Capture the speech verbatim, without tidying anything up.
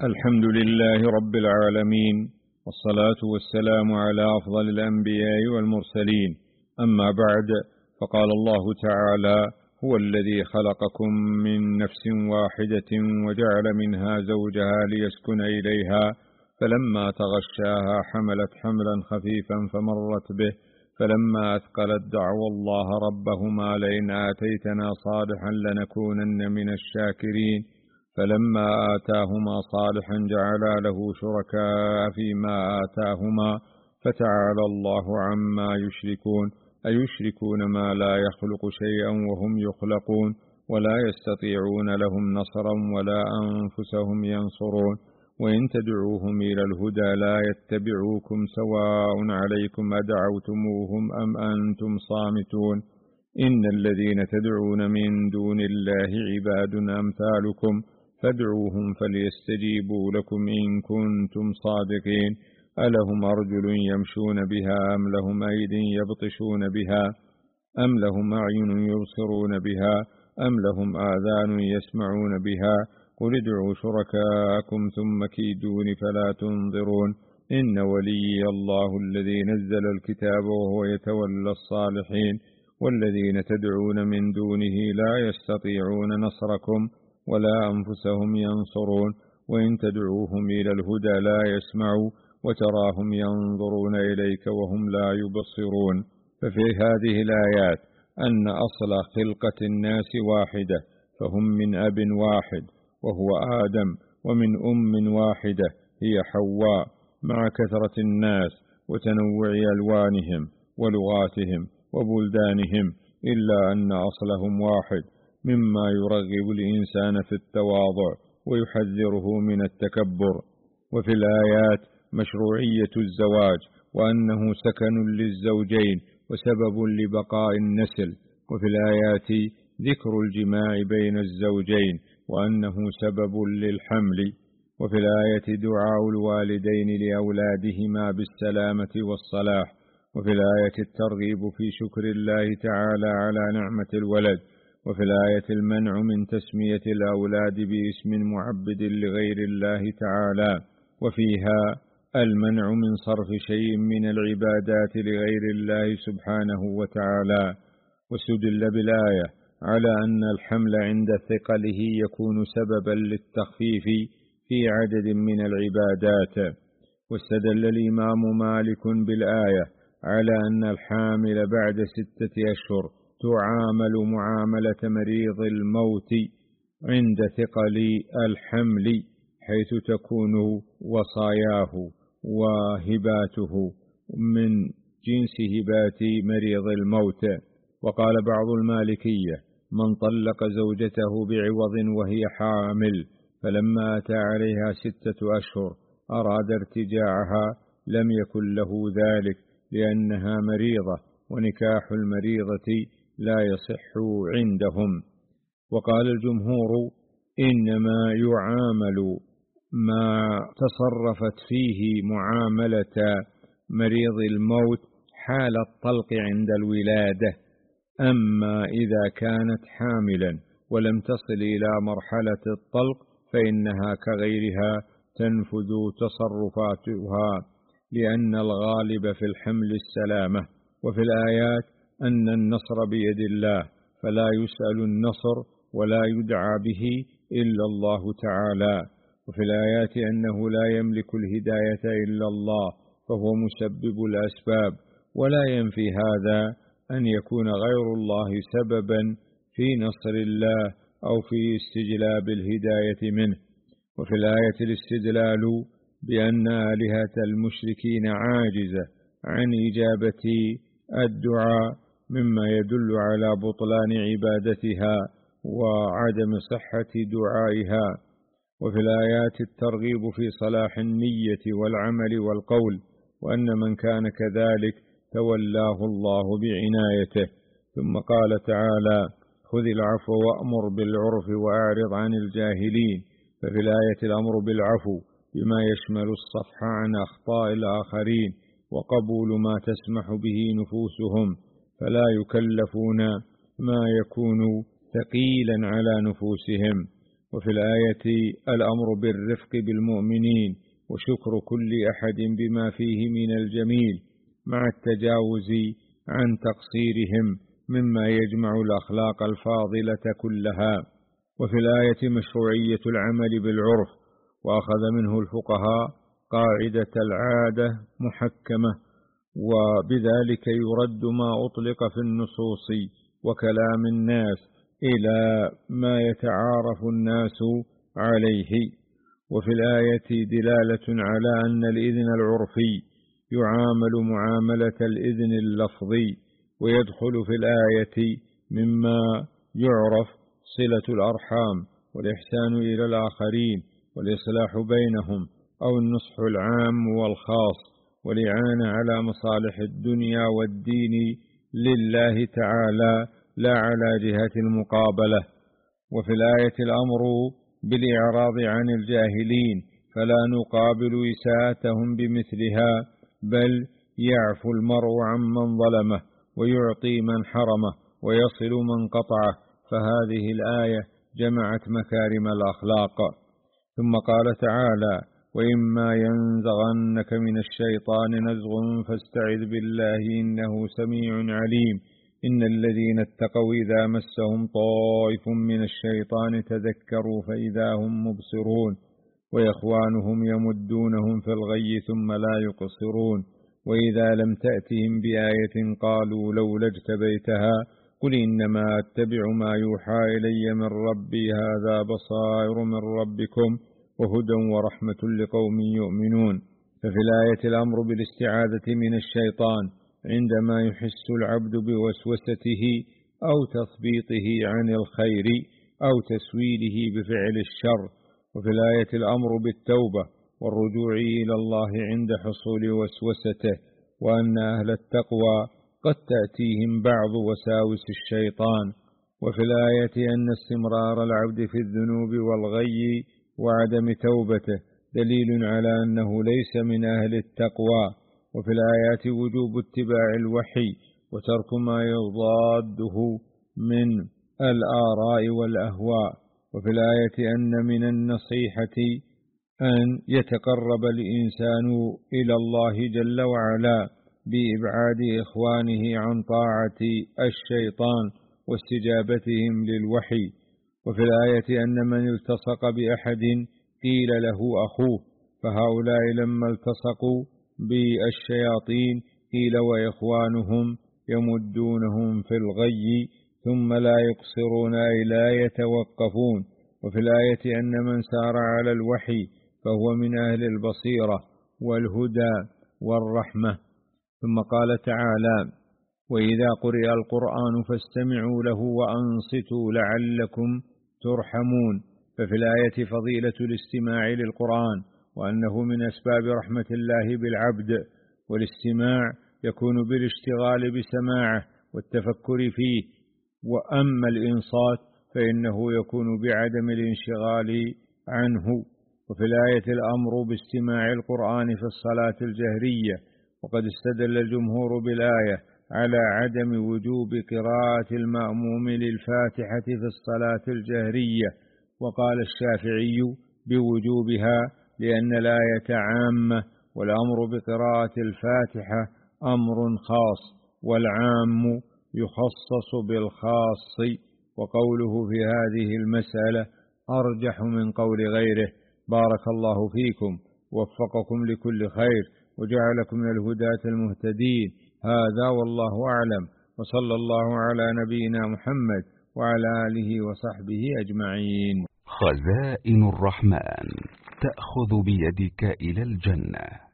الحمد لله رب العالمين، والصلاة والسلام على أفضل الأنبياء والمرسلين. أما بعد، فقال الله تعالى: هو الذي خلقكم من نفس واحدة وجعل منها زوجها ليسكن إليها، فلما تغشاها حملت حملا خفيفا فمرت به، فلما أثقلت دعوا الله ربهما لئن آتيتنا صالحا لنكونن من الشاكرين، فلما آتاهما صالحا جعلا له شركاء فيما آتاهما، فتعالى الله عما يشركون. أيشركون ما لا يخلق شيئا وهم يخلقون، ولا يستطيعون لهم نصرا ولا أنفسهم ينصرون، وإن تدعوهم إلى الهدى لا يتبعوكم سواء عليكم أدعوتموهم أم أنتم صامتون. إن الذين تدعون من دون الله عباد أمثالكم فادعوهم فليستجيبوا لكم إن كنتم صادقين. ألهم أرجل يمشون بها أم لهم أيد يبطشون بها أم لهم أعين يبصرون بها أم لهم آذان يسمعون بها؟ قل ادعوا شركاءكم ثم كيدون فلا تنظرون. إن ولي الله الذي نزل الكتاب وهو يتولى الصالحين، والذين تدعون من دونه لا يستطيعون نصركم ولا أنفسهم ينصرون، وإن تدعوهم إلى الهدى لا يسمعوا، وتراهم ينظرون إليك وهم لا يبصرون. ففي هذه الآيات أن أصل خلقة الناس واحدة، فهم من أب واحد وهو آدم، ومن أم واحدة هي حواء، مع كثرة الناس وتنوع ألوانهم ولغاتهم وبلدانهم، إلا أن أصلهم واحد، مما يرغب الإنسان في التواضع ويحذره من التكبر. وفي الآيات مشروعية الزواج، وأنه سكن للزوجين وسبب لبقاء النسل. وفي الآيات ذكر الجماع بين الزوجين وأنه سبب للحمل. وفي الآية دعاء الوالدين لأولادهما بالسلامة والصلاح. وفي الآية الترغيب في شكر الله تعالى على نعمة الولد. وفي الآية المنع من تسمية الأولاد باسم معبد لغير الله تعالى. وفيها المنع من صرف شيء من العبادات لغير الله سبحانه وتعالى. واستدل بالآية على أن الحمل عند ثقله يكون سببا للتخفيف في عدد من العبادات. واستدل الإمام مالك بالآية على أن الحامل بعد ستة أشهر تعامل معاملة مريض الموت عند ثقل الحمل، حيث تكون وصاياه وهباته من جنس هبات مريض الموت. وقال بعض المالكية: من طلق زوجته بعوض وهي حامل، فلما أتى عليها ستة أشهر أراد ارتجاعها، لم يكن له ذلك، لأنها مريضة، ونكاح المريضة لا يصح عندهم. وقال الجمهور: إنما يعامل ما تصرفت فيه معاملة مريض الموت حال الطلق عند الولادة، أما إذا كانت حاملا ولم تصل إلى مرحلة الطلق فإنها كغيرها تنفذ تصرفاتها، لأن الغالب في الحمل السلامة. وفي الآيات أن النصر بيد الله، فلا يسأل النصر ولا يدعى به إلا الله تعالى. وفي الآيات أنه لا يملك الهداية إلا الله، فهو مسبب الأسباب، ولا ينفي هذا أن يكون غير الله سببا في نصر الله أو في استجلاب الهداية منه. وفي الآية الاستدلال بأن آلهة المشركين عاجزة عن إجابة الدعاء، مما يدل على بطلان عبادتها وعدم صحة دعائها. وفي الآيات الترغيب في صلاح النية والعمل والقول، وأن من كان كذلك تولاه الله بعنايته. ثم قال تعالى: خذ العفو وأمر بالعرف وأعرض عن الجاهلين. ففي الآية الأمر بالعفو بما يشمل الصفح عن أخطاء الآخرين وقبول ما تسمح به نفوسهم، فلا يكلفون ما يكون ثقيلا على نفوسهم. وفي الآية الأمر بالرفق بالمؤمنين وشكر كل أحد بما فيه من الجميل مع التجاوز عن تقصيرهم مما يجمع الأخلاق الفاضلة كلها. وفي الآية مشروعية العمل بالعرف، وأخذ منه الفقهاء قاعدة العادة محكمة، وبذلك يرد ما أطلق في النصوص وكلام الناس إلى ما يتعارف الناس عليه. وفي الآية دلالة على أن الإذن العرفي يعامل معاملة الإذن اللفظي، ويدخل في الآية مما يعرف صلة الأرحام والإحسان إلى الآخرين والإصلاح بينهم أو النصح العام والخاص والإعانة على مصالح الدنيا والدين لله تعالى لا على جهة المقابلة. وفي الآية الأمر بالإعراض عن الجاهلين، فلا نقابل إساءتهم بمثلها، بل يعفو المرء عمن ظلمه ويعطي من حرمه ويصل من قطعه، فهذه الآية جمعت مكارم الأخلاق. ثم قال تعالى: وإما ينزغنك من الشيطان نزغ فاستعذ بالله إنه سميع عليم. إن الذين اتقوا إذا مسهم طائف من الشيطان تذكروا فإذا هم مبصرون، وإخوانهم يمدونهم في الغي ثم لا يقصرون، وإذا لم تأتهم بآية قالوا لولا اجتبيتها قل إنما أتبع ما يوحى إلي من ربي هذا بصائر من ربكم وهدى ورحمة لقوم يؤمنون. ففي الآية الأمر بالاستعاذة من الشيطان عندما يحس العبد بوسوسته أو تثبيطه عن الخير أو تسويله بفعل الشر. وفي الآية الأمر بالتوبة والرجوع إلى الله عند حصول وسوسته، وأن أهل التقوى قد تأتيهم بعض وساوس الشيطان. وفي الآية أن استمرار العبد في الذنوب والغي وعدم توبته دليل على أنه ليس من أهل التقوى. وفي الآيات وجوب اتباع الوحي وترك ما يضاده من الآراء والأهواء. وفي الآية أن من النصيحة أن يتقرب الإنسان إلى الله جل وعلا بإبعاد إخوانه عن طاعة الشيطان واستجابتهم للوحي. وفي الآية أن من التصق بأحد قيل له أخوه، فهؤلاء لما التصقوا بالشياطين قيل وإخوانهم يمدونهم في الغي ثم لا يقصرون أي لا يتوقفون. وفي الآية أن من سار على الوحي فهو من أهل البصيرة والهدى والرحمة. ثم قال تعالى: وإذا قرئ القرآن فاستمعوا له وأنصتوا لعلكم ترحمون. ففي الآية فضيلة الاستماع للقرآن، وأنه من أسباب رحمة الله بالعبد، والاستماع يكون بالاشتغال بسماعه والتفكر فيه، وأما الإنصات فإنه يكون بعدم الانشغال عنه. وفي الآية الأمر باستماع القرآن في الصلاة الجهرية، وقد استدل الجمهور بالآية على عدم وجوب قراءة المأموم للفاتحة في الصلاة الجهرية، وقال الشافعي بوجوبها لأن الآية عامة، والأمر بقراءة الفاتحة أمر خاص، والعام يخصص بالخاص، وقوله في هذه المسألة أرجح من قول غيره. بارك الله فيكم، ووفقكم لكل خير، وجعلكم من الهداة المهتدين. هذا والله أعلم، وصلى الله على نبينا محمد وعلى آله وصحبه أجمعين. خزائن الرحمن تأخذ بيدك إلى الجنة.